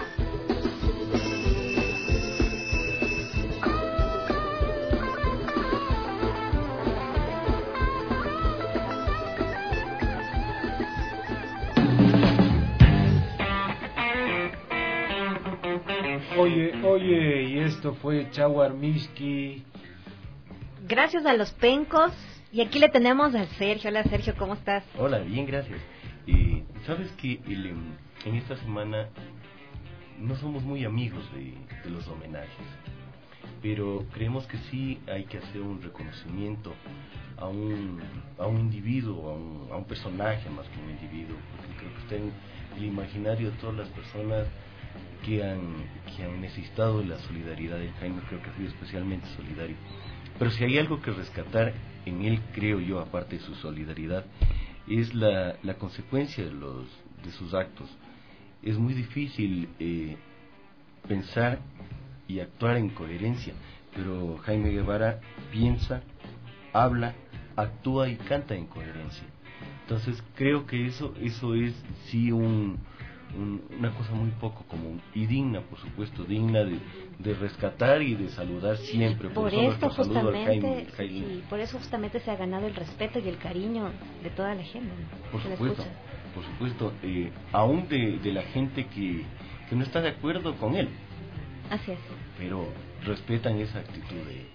Oye, oye, y esto fue Chawar Mishki. Gracias a los pencos. Y aquí le tenemos a Sergio. Hola Sergio, ¿cómo estás? Hola, bien, gracias. Y sabes que el, en esta semana no somos muy amigos de, de los homenajes. pero creemos que sí hay que hacer un reconocimiento a un, a un individuo, a un, a un personaje más que un individuo, porque creo que está en el imaginario de todas las personas que han, que han necesitado la solidaridad de Jaime. Creo que ha sido especialmente solidario. Pero si hay algo que rescatar en él, creo yo, aparte de su solidaridad, es la, la consecuencia de, los, de sus actos. Es muy difícil eh, pensar y actuar en coherencia, pero Jaime Guevara piensa, habla, actúa y canta en coherencia. Entonces creo que eso eso es sí un, un, una cosa muy poco común y digna, por supuesto, digna de, de rescatar y de saludar siempre. Por, por eso, eso justamente Jaime, Jaime. Sí, por eso justamente se ha ganado el respeto y el cariño de toda la gente, ¿no? Por supuesto, por supuesto, eh, aún de, de la gente que, que no está de acuerdo con él. Así es. Pero respetan esa actitud de...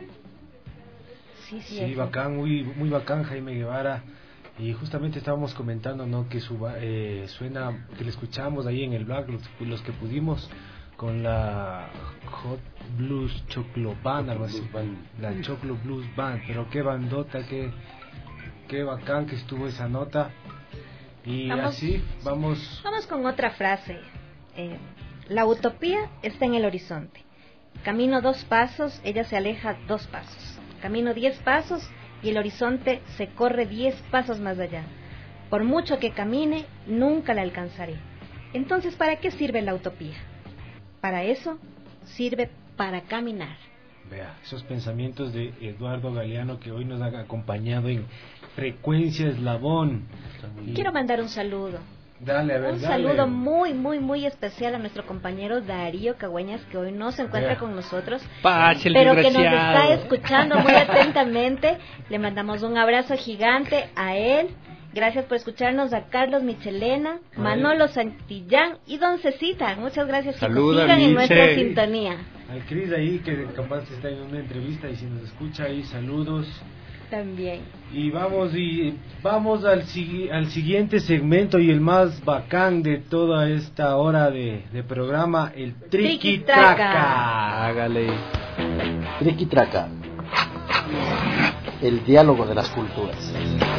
Sí, sí, sí bacán, muy, muy bacán Jaime Guevara. Y justamente estábamos comentando, ¿no? Que su, eh, suena, que le escuchamos ahí en el blog, los, los que pudimos, con la Hot Blues Choclo Band, algo así, la Choclo Blues Band. Pero qué bandota, qué, qué bacán que estuvo esa nota. Y vamos, así vamos... Vamos con otra frase. Eh, la utopía está en el horizonte. Camino dos pasos, ella se aleja dos pasos. Camino diez pasos y el horizonte se corre diez pasos más allá. Por mucho que camine, nunca la alcanzaré. Entonces, ¿para qué sirve la utopía? Para eso sirve para caminar. Vea, esos pensamientos de Eduardo Galeano que hoy nos han acompañado en Frecuencia Eslabón. Quiero mandar un saludo. Dale, a ver, un dale. saludo muy, muy, muy especial a nuestro compañero Darío Cagüeñas, que hoy no se encuentra con nosotros, Pache, pero que nos está escuchando muy atentamente. Le mandamos un abrazo gigante a él. Gracias por escucharnos, a Carlos Michelena, Manolo Santillán y Don Cecita. Muchas gracias, chicos. Sigan en nuestra sintonía. Al Cris ahí, que capaz está en una entrevista y si nos escucha ahí, saludos. También. Y vamos y vamos al, al siguiente segmento y el más bacán de toda esta hora de, de programa, el Triqui Traca. Hágale. Triqui Traca. El diálogo de las culturas.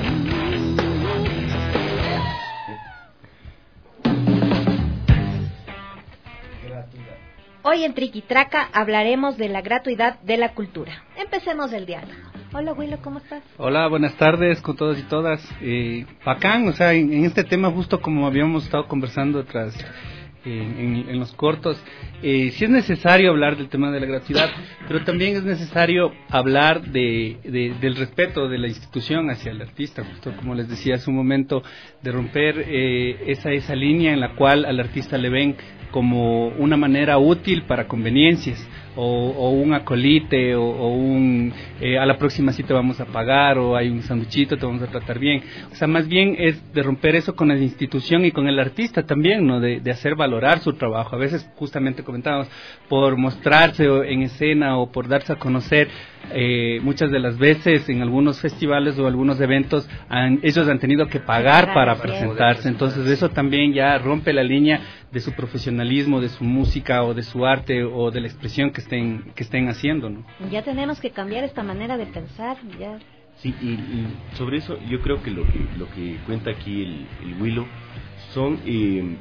Hoy en Triqui Traca hablaremos de la gratuidad de la cultura. Empecemos el diálogo. Hola, Willow, ¿cómo estás? Hola, buenas tardes con todos y todas. Eh, bacán, o sea, en, en este tema, justo como habíamos estado conversando tras eh, en, en los cortos, eh, sí es necesario hablar del tema de la gratuidad, pero también es necesario hablar de, de, del respeto de la institución hacia el artista, justo como les decía hace un momento, de romper eh, esa, esa línea en la cual al artista le ven como una manera útil para conveniencias, o, o un acolite, o, o un eh, a la próxima sí te vamos a pagar, o hay un sanduchito, te vamos a tratar bien. O sea, más bien es de romper eso con la institución y con el artista también, ¿no? De, de hacer valorar su trabajo. A veces, justamente comentábamos, por mostrarse en escena o por darse a conocer, eh, muchas de las veces en algunos festivales o algunos eventos han, ellos han tenido que pagar para presentarse. Entonces eso también ya rompe la línea de su profesionalismo, de su música o de su arte o de la expresión que estén que estén haciendo, ¿no? Ya tenemos que cambiar esta manera de pensar, ya. Sí, y, y sobre eso yo creo que lo que lo que cuenta aquí el, el Willow son eh,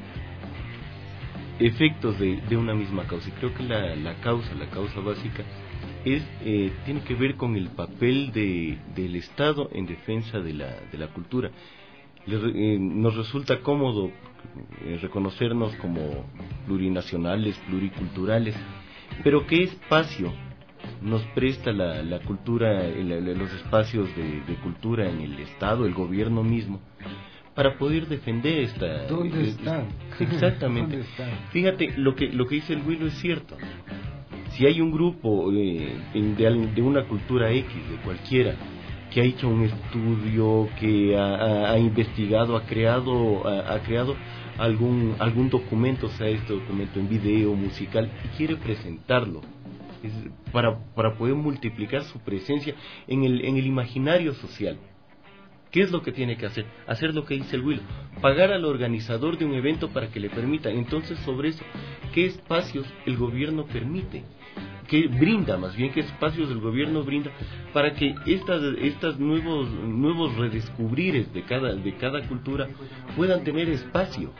efectos de, de una misma causa. Y creo que la, la causa, la causa básica es eh, tiene que ver con el papel de, del Estado en defensa de la de la cultura. Le, eh, nos resulta cómodo eh, reconocernos como plurinacionales, pluriculturales, pero ¿qué espacio nos presta la, la cultura, el, los espacios de, de cultura en el Estado, el gobierno mismo, para poder defender esta... ¿Dónde están? Exactamente. ¿Dónde están? Fíjate, lo que lo que dice el Willow es cierto. Si hay un grupo eh, de, de una cultura X, de cualquiera, que ha hecho un estudio, que ha, ha, ha investigado, ha creado, ha, ha creado algún algún documento, o sea, este documento en video, musical, y quiere presentarlo, es para para poder multiplicar su presencia en el en el imaginario social. ¿Qué es lo que tiene que hacer? Hacer lo que dice el Willow, pagar al organizador de un evento para que le permita. Entonces, sobre eso, ¿qué espacios el gobierno permite? que brinda, más bien qué espacios el gobierno brinda para que estas estas nuevos nuevos redescubrires de cada de cada cultura puedan tener espacio.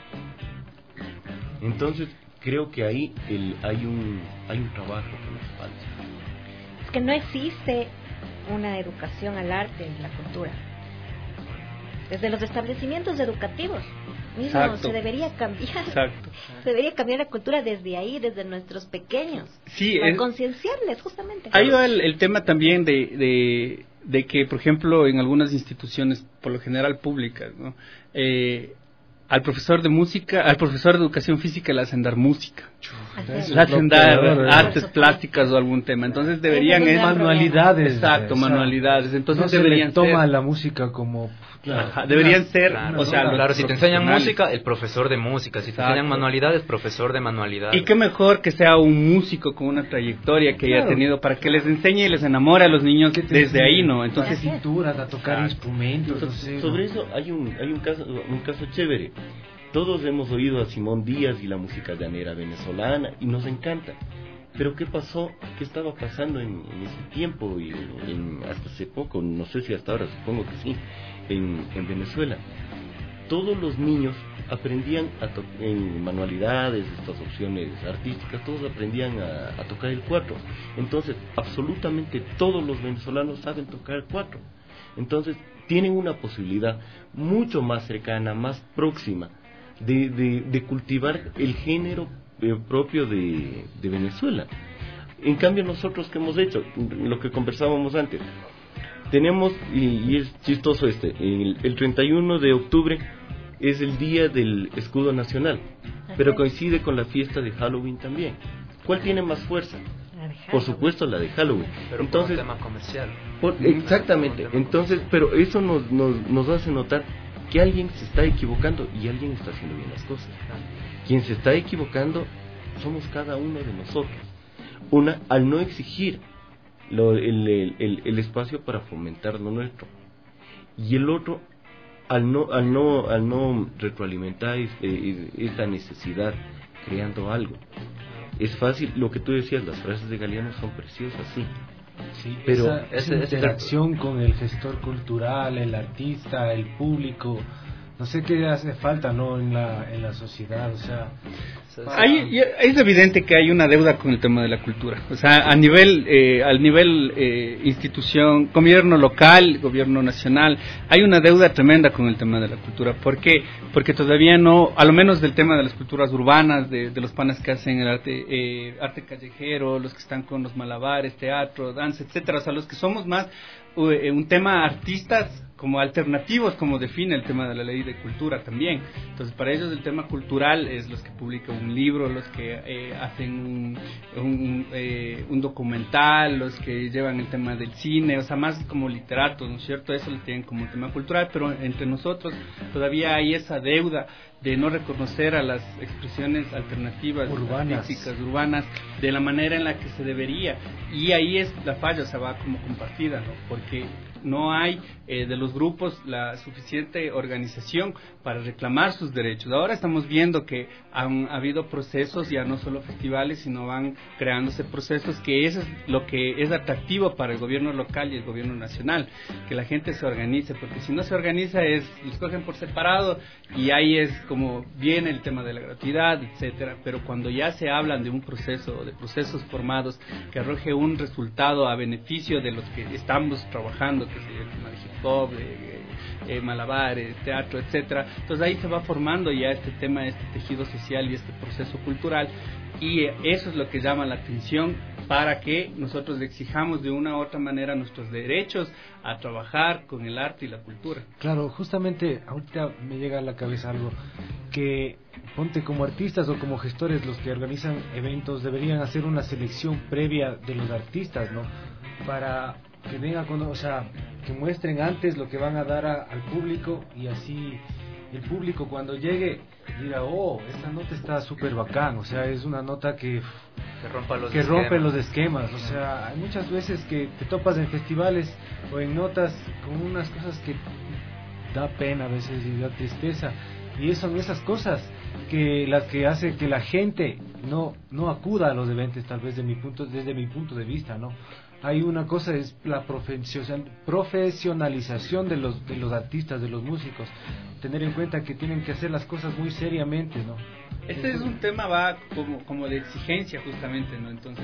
Entonces creo que ahí el, hay un hay un trabajo que nos falta. Es que no existe una educación al arte y la cultura. Desde los establecimientos educativos mismo Exacto. se debería cambiar. Exacto. Se debería cambiar la cultura desde ahí, desde nuestros pequeños. Sí, para es- concienciarles, justamente. Ahí va el, el tema también de, de, de que, por ejemplo, en algunas instituciones, por lo general públicas, ¿no? Eh, al profesor de música, al profesor de educación física le hacen dar música. Eso Le es lo hacen dar peor, ¿eh? artes plásticas o algún tema. Entonces deberían... Esas es- manualidades, Exacto, o sea, manualidades. Entonces no se deberían le toma ser... la música como... Ajá, deberían ser, Claro, o sea, los claro, si te enseñan profesionales. música, el profesor de música. Si te Exacto. enseñan manualidades, profesor de manualidades. Y qué mejor que sea un músico con una trayectoria que haya Claro. tenido para que les enseñe y les enamore a los niños desde ahí, ¿no? Entonces, cinturas, a tocar Exacto. instrumentos, no So- sé. sobre eso hay un hay un caso un caso chévere. Todos hemos oído a Simón Díaz y la música llanera venezolana y nos encanta. Pero ¿qué pasó? ¿Qué estaba pasando en, en ese tiempo y en, en- hasta hace poco? No sé si hasta ahora, supongo que sí, en, en Venezuela. Todos los niños aprendían a to- en manualidades, estas opciones artísticas, todos aprendían a, a tocar el cuatro. Entonces, absolutamente todos los venezolanos saben tocar el cuatro. Entonces, tienen una posibilidad mucho más cercana, más próxima, de, de, de cultivar el género eh, propio de, de Venezuela. En cambio, nosotros, ¿qué hemos hecho? Lo que conversábamos antes. Tenemos, y, y es chistoso este, el, el treinta y uno de octubre es el día del escudo nacional, pero coincide con la fiesta de Halloween también. ¿Cuál tiene más fuerza? Por supuesto la de Halloween. Pero Entonces, por un tema comercial. por- exactamente. Entonces, pero eso nos, nos, nos hace notar que alguien se está equivocando y alguien está haciendo bien las cosas. Quien se está equivocando somos cada uno de nosotros. Una, al no exigir lo- el, el, el, el espacio para fomentar lo nuestro. Y el otro, al no, al no, al no retroalimentar este, esta necesidad creando algo. Es fácil, lo que tú decías, las frases de Galeano son preciosas, sí. Sí, pero esa, esa ese- ese- interacción con el gestor cultural, el artista, el público, no sé qué hace falta, ¿no? En la, en la sociedad, o sea... Hay- y es evidente que hay una deuda con el tema de la cultura. O sea, a nivel, eh, al nivel eh, institución, gobierno local, gobierno nacional, hay una deuda tremenda con el tema de la cultura. ¿Por qué? Porque todavía no, a lo menos del tema de las culturas urbanas, de, de los panas que hacen el arte, eh, arte callejero, los que están con los malabares, teatro, danza, etcétera. O sea, los que somos más uh, un tema artistas como alternativos, como define el tema de la ley de cultura también. Entonces, para ellos el tema cultural es los que publican un libro, los que eh, hacen un, un, eh, un documental, los que llevan el tema del cine, o sea, más como literatos, ¿no es cierto? Eso lo tienen como tema cultural, pero entre nosotros todavía hay esa deuda de no reconocer a las expresiones alternativas, Urbanas. artísticas, urbanas, de la manera en la que se debería. Y ahí es la falla, o sea, va como compartida, ¿no? Porque no hay eh, de los grupos la suficiente organización para reclamar sus derechos. Ahora estamos viendo que han habido procesos, ya no solo festivales, sino van creándose procesos, que eso es lo que es atractivo para el gobierno local y el gobierno nacional, que la gente se organice, porque si no se organiza es, los cogen por separado y ahí es como viene el tema de la gratuidad, etcétera. Pero cuando ya se hablan de un proceso, de procesos formados que arroje un resultado a beneficio de los que estamos trabajando, que sería el tema de hip hop, de, eh, malabares, teatro, etcétera. Entonces ahí se va formando ya este tema, este tejido social y este proceso cultural, y eh, eso es lo que llama la atención para que nosotros le exijamos de una u otra manera nuestros derechos a trabajar con el arte y la cultura. Claro, justamente ahorita me llega a la cabeza algo que, ponte, como artistas o como gestores, los que organizan eventos deberían hacer una selección previa de los artistas, ¿no? Para que vengan con, o sea, que muestren antes lo que van a dar a, al público, y así el público cuando llegue diga, oh, esta nota está súper bacán, o sea, es una nota que Que rompa los que esquemas. rompe los esquemas, o sea, hay muchas veces que te topas en festivales o en notas con unas cosas que da pena a veces y da tristeza, y eso son esas cosas que las que hace que la gente no no acuda a los eventos, tal vez de mi punto, desde mi punto de vista, ¿no? Hay una cosa, es la profesionalización de los de los artistas, de los músicos, tener en cuenta que tienen que hacer las cosas muy seriamente, ¿no? Este es un tema va como como de exigencia justamente, ¿no? Entonces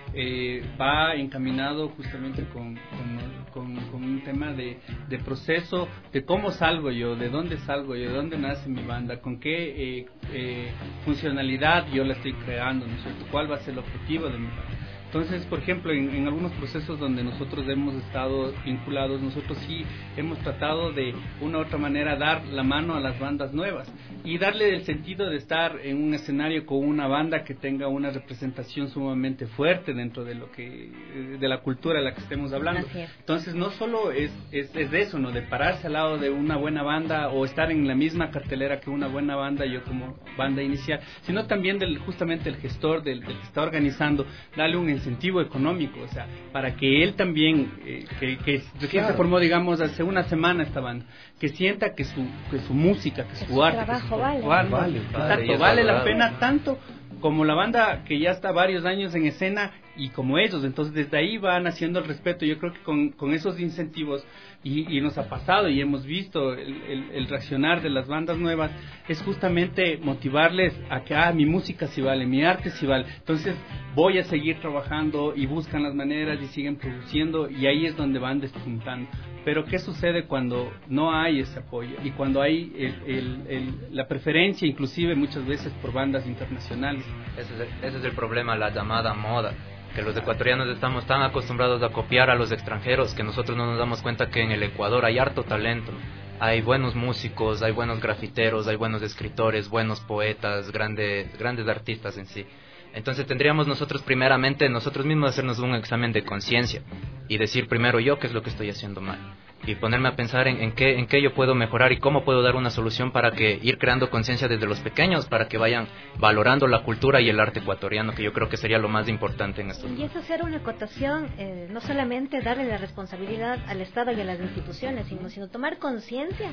eh, va encaminado justamente con con, con, con un tema de, de proceso, de cómo salgo yo, de dónde salgo yo, de dónde nace mi banda, con qué eh, eh, funcionalidad yo la estoy creando, ¿no es cierto? ¿Cuál va a ser el objetivo de mi banda? Entonces, por ejemplo, en, en algunos procesos donde nosotros hemos estado vinculados, nosotros sí hemos tratado de una u otra manera dar la mano a las bandas nuevas y darle el sentido de estar en un escenario con una banda que tenga una representación sumamente fuerte dentro de lo que de la cultura de la que estemos hablando. Entonces, no solo es, es, es de eso, ¿no? De pararse al lado de una buena banda o estar en la misma cartelera que una buena banda, yo como banda inicial, sino también del justamente el gestor, del, del que está organizando, darle un incentivo económico, o sea, para que él también, eh, que, que recién claro. se formó, digamos, hace una semana esta banda, que sienta que su que su música, que su, su arte, que su vale. Vale, vale, vale, vale la pena tanto como la banda que ya está varios años en escena y como ellos. Entonces desde ahí van haciendo el respeto. Yo creo que con, con esos incentivos y, y nos ha pasado y hemos visto el, el, el reaccionar de las bandas nuevas es justamente motivarles a que ah, mi música sí vale, mi arte sí vale, entonces voy a seguir trabajando y buscan las maneras y siguen produciendo y ahí es donde van despuntando. Pero ¿qué sucede cuando no hay ese apoyo? Y cuando hay el, el, el, la preferencia, inclusive muchas veces por bandas internacionales. Ese es, el, ese es el problema, la llamada moda. Que los ecuatorianos estamos tan acostumbrados a copiar a los extranjeros que nosotros no nos damos cuenta que en el Ecuador hay harto talento. Hay buenos músicos, hay buenos grafiteros, hay buenos escritores, buenos poetas, grandes, grandes artistas en sí. Entonces tendríamos nosotros primeramente, nosotros mismos hacernos un examen de conciencia y decir primero yo qué es lo que estoy haciendo mal y ponerme a pensar en, en, qué, en qué yo puedo mejorar y cómo puedo dar una solución para que ir creando conciencia desde los pequeños para que vayan valorando la cultura y el arte ecuatoriano, que yo creo que sería lo más importante en esto. Y es hacer una acotación, eh, no solamente darle la responsabilidad al Estado y a las instituciones, sino, sino tomar conciencia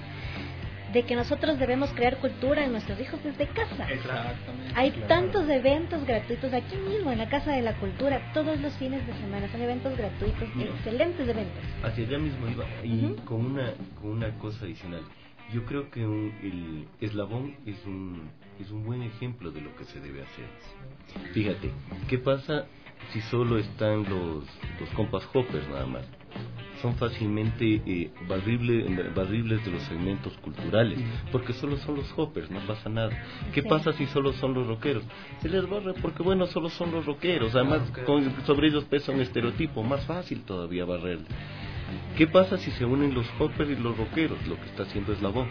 de que nosotros debemos crear cultura en nuestros hijos desde casa. Exactamente. Hay claro. tantos eventos gratuitos aquí mismo en la Casa de la Cultura, todos los fines de semana son eventos gratuitos, no. excelentes eventos. Hacia allá mismo iba, y uh-huh. con una con una cosa adicional. Yo creo que un, el eslabón es un es un buen ejemplo de lo que se debe hacer. Fíjate, ¿qué pasa si solo están los los compas hoppers nada más? Son fácilmente eh, barribles, barribles de los segmentos culturales, porque solo son los hoppers, no pasa nada. ¿Qué sí. pasa si solo son los rockeros? Se les barre porque, bueno, solo son los rockeros, además con, sobre ellos pesa un estereotipo, más fácil todavía barrerles. ¿Qué pasa si se unen los hoppers y los rockeros? Lo que está haciendo Eslabón.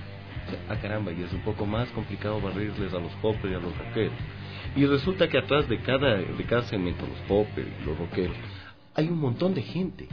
O sea, ah, caramba, y es un poco más complicado barrerles a los hoppers y a los rockeros. Y resulta que atrás de cada, de cada segmento, los hoppers y los rockeros, hay un montón de gente.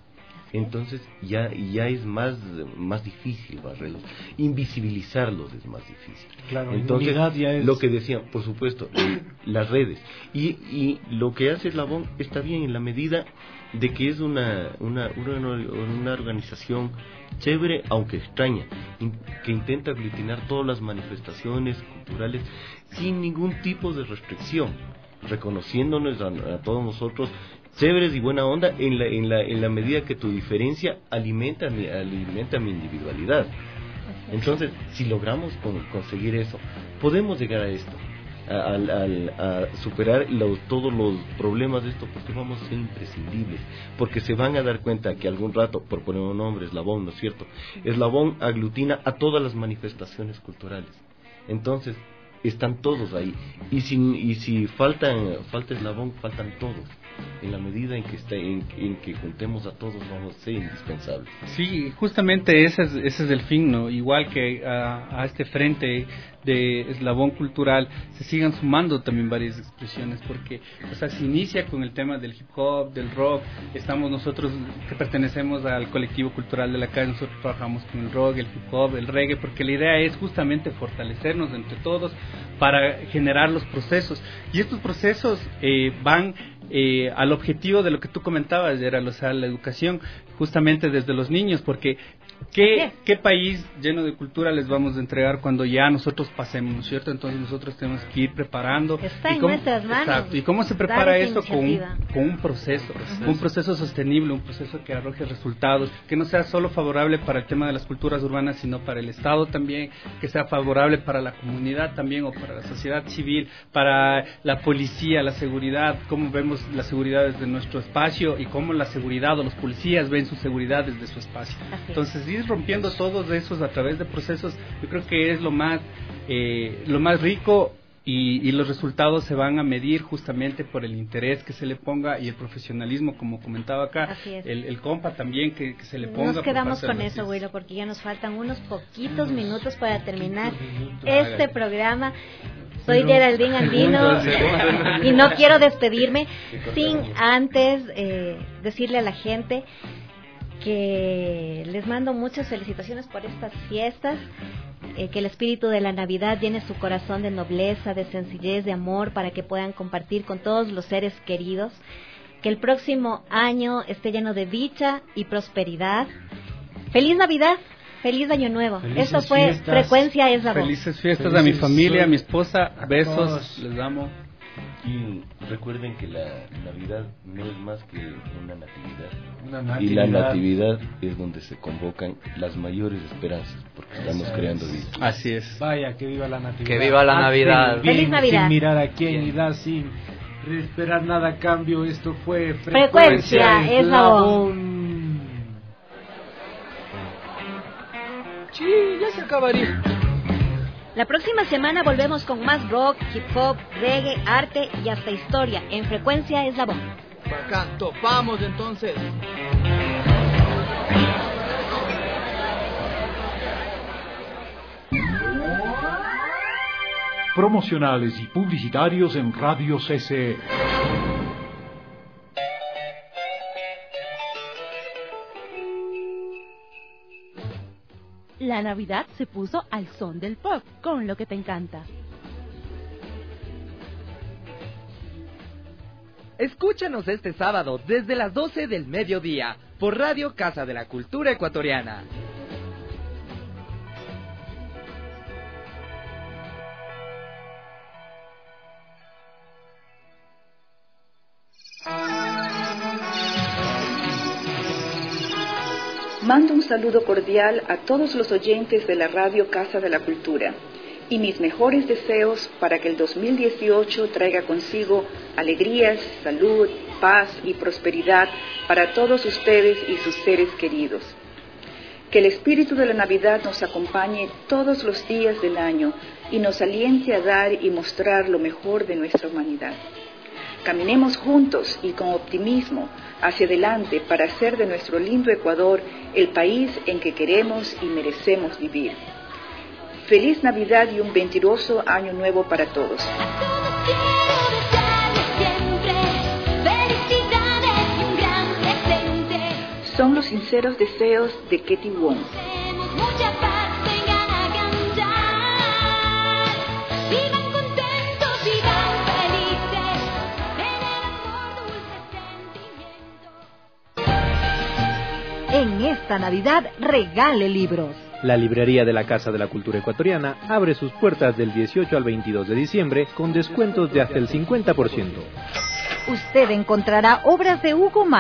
Entonces ya ya es más más difícil barrerlos, invisibilizarlos es más difícil. Claro, entonces ya es... lo que decían, por supuesto, eh, las redes y y lo que hace Eslabón está bien en la medida de que es una una una, una organización chévere aunque extraña, in, que intenta aglutinar todas las manifestaciones culturales sin ningún tipo de restricción, reconociéndonos a, a todos nosotros chéveres y buena onda en la en la en la medida que tu diferencia alimenta mi alimenta mi individualidad. Entonces, si logramos con, conseguir eso, podemos llegar a esto, a, a, a superar los, todos los problemas de esto, porque vamos a ser imprescindibles, porque se van a dar cuenta que algún rato, por poner un nombre, Eslabón, ¿no es cierto? Eslabón aglutina a todas las manifestaciones culturales. Entonces, están todos ahí, y si y si faltan falta Eslabón, faltan todos. En la medida en que está, en, en que juntemos a todos vamos a ser indispensables. Sí, justamente ese es, ese es el fin, ¿no? Igual que a, a este frente de Eslabón Cultural se sigan sumando también varias expresiones, porque o sea, se inicia con el tema del hip hop, del rock. Estamos nosotros que pertenecemos al colectivo cultural de la calle, nosotros trabajamos con el rock, el hip hop, el reggae, porque la idea es justamente fortalecernos entre todos para generar los procesos, y estos procesos eh, van eh, al objetivo de lo que tú comentabas, Gerald, o sea, la educación justamente desde los niños, porque ¿qué, qué país lleno de cultura les vamos a entregar cuando ya nosotros pasemos, ¿no es cierto? Entonces nosotros tenemos que ir preparando. Está ¿Y en cómo, nuestras manos. Exacto. ¿Y cómo se prepara esto? Con un, con un proceso, Uh-huh. un proceso sostenible, un proceso que arroje resultados, que no sea solo favorable para el tema de las culturas urbanas, sino para el Estado también, que sea favorable para la comunidad también, o para la sociedad civil, para la policía, la seguridad, cómo vemos la seguridad desde nuestro espacio y cómo la seguridad o los policías ven su seguridad desde su espacio. Así Entonces, ir rompiendo todos esos a través de procesos, yo creo que es lo más, eh, lo más rico. Y, y los resultados se van a medir justamente por el interés que se le ponga y el profesionalismo, como comentaba acá, el, el compa también que, que se le ponga. Nos quedamos con eso, Willow, porque ya nos faltan unos poquitos minutos para terminar este programa. Soy Geraldine Andino y no quiero despedirme sin antes eh, decirle a la gente que les mando muchas felicitaciones por estas fiestas. Eh, que el espíritu de la Navidad llene su corazón de nobleza, de sencillez, de amor, para que puedan compartir con todos los seres queridos. Que el próximo año esté lleno de dicha y prosperidad. ¡Feliz Navidad! ¡Feliz Año Nuevo! Felices Esto fue fiestas. Frecuencia es la voz. Felices fiestas Felices a mi familia, a mi sol. esposa. A Besos, todos. les amo. Y recuerden que la Navidad no es más que una natividad. Una Y la natividad. natividad es donde se convocan las mayores esperanzas, porque estamos Esa creando es. vida. Así es. Vaya, que viva la Natividad. Que viva la Hazte Navidad. el bien, Feliz Navidad. Sin mirar a quién y dar sin esperar nada a cambio. Esto fue Frecuencia Eslabón. Sí, ya se acabaría. La próxima semana volvemos con más rock, hip hop, reggae, arte y hasta historia en Frecuencia es la voz. Bacán, topamos entonces. Promocionales y publicitarios en Radio C C E. La Navidad se puso al son del pop, con lo que te encanta. Escúchanos este sábado desde las doce del mediodía por Radio Casa de la Cultura Ecuatoriana. Mando un saludo cordial a todos los oyentes de la Radio Casa de la Cultura y mis mejores deseos para que el dos mil dieciocho traiga consigo alegrías, salud, paz y prosperidad para todos ustedes y sus seres queridos. Que el espíritu de la Navidad nos acompañe todos los días del año y nos aliente a dar y mostrar lo mejor de nuestra humanidad. Caminemos juntos y con optimismo hacia adelante para hacer de nuestro lindo Ecuador el país en que queremos y merecemos vivir. Feliz Navidad y un venturoso año nuevo para todos. Son los sinceros deseos de Ketty Wong. En esta Navidad regale libros. La librería de la Casa de la Cultura Ecuatoriana abre sus puertas del dieciocho al veintidós de diciembre con descuentos de hasta el cincuenta por ciento. Usted encontrará obras de Hugo